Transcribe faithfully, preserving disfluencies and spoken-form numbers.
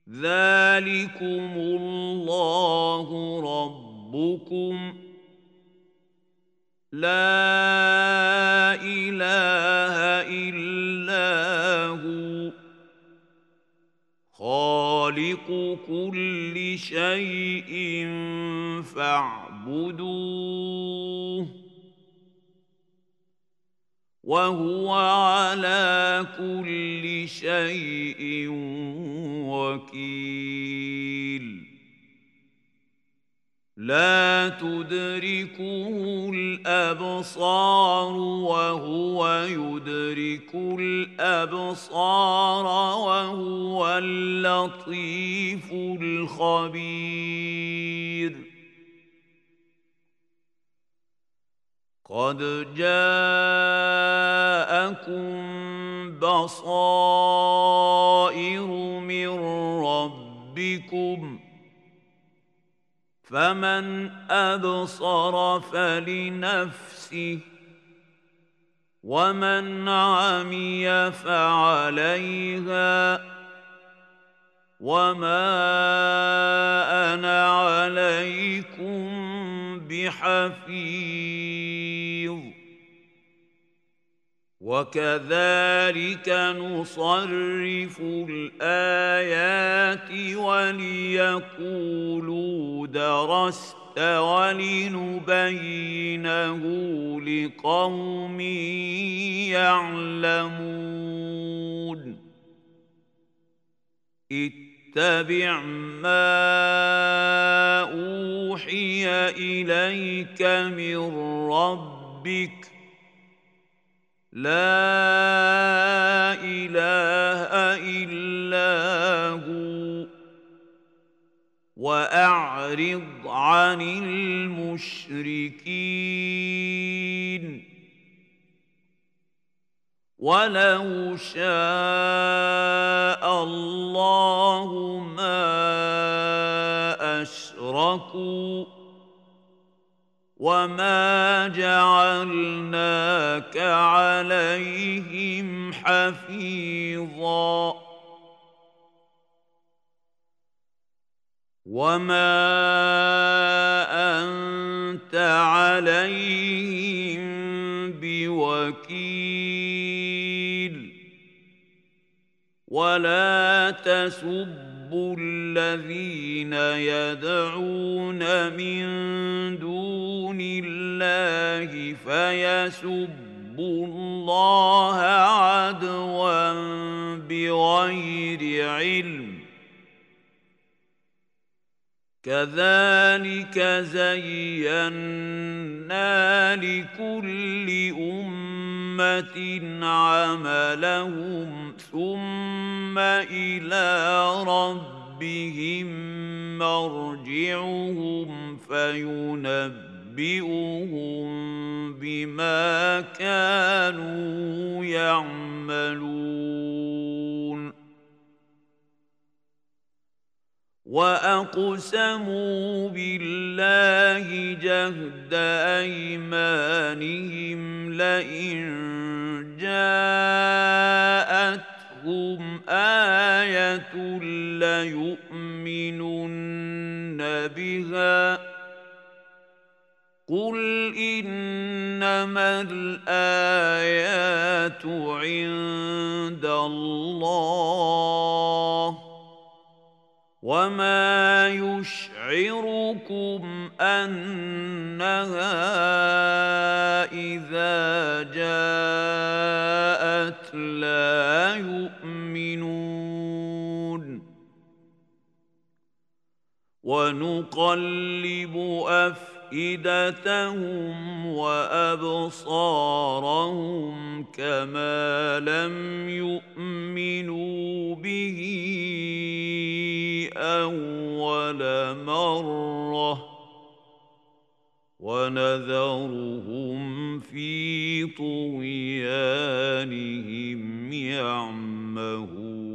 ذلكم الله ربكم لا إله إلا هو خالق كل شيء فاعبدوه وهو على كل شيء وكيل لا تدركه الأبصار وهو يدرك الأبصار وهو اللطيف الخبير قد جاءكم بصائر من ربكم فمن أبصر فلنفسه ومن عمي فعليها وما أنا عليكم بحفيظ وكذلك نصرف الآيات وليقولوا درست ولنبينه لقوم يعلمون اتبع ما أوحي إليك من ربك لا إله إلا هو وأعرض عن المشركين ولو شاء الله ما أشركوا وما جعلناك عليهم حفيظا وما أنت عليهم بوكيل ولا تسبوا الذين يدعون من دون الله فيسبوا الله عدوا بغير علم كذلك زينا لكل أمة عملهم ثم إلى ربهم مرجعهم فينبئهم بما كانوا يعملون وأقسموا بالله جهد أيمانهم لئن جاءتهم آية ليؤمنن بها قل إنما الآيات عند الله وما يشعركم أنها إذا جاءت لا يؤمنون ونقلب أفئدتهم وأبصارهم كما لم يؤمنوا به أول مرة ونذرهم في طغيانهم يعمهون